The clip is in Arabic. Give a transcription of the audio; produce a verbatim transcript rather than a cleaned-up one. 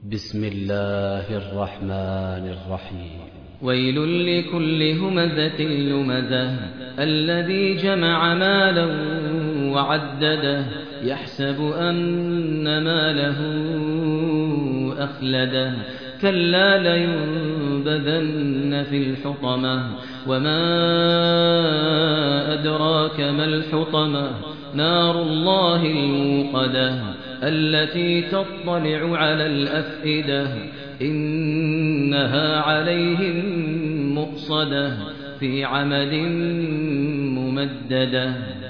بسم الله الرحمن الرحيم. ويل لكل همزة لمزة الذي جمع مالا وعدده يحسب أن ماله أخلده كلا لينبذن في الحطمة وما أدراك ما الحطمة نار الله الموقدة التي تطلع على الأفئدة إنها عليهم مؤصدة في عمد ممددة.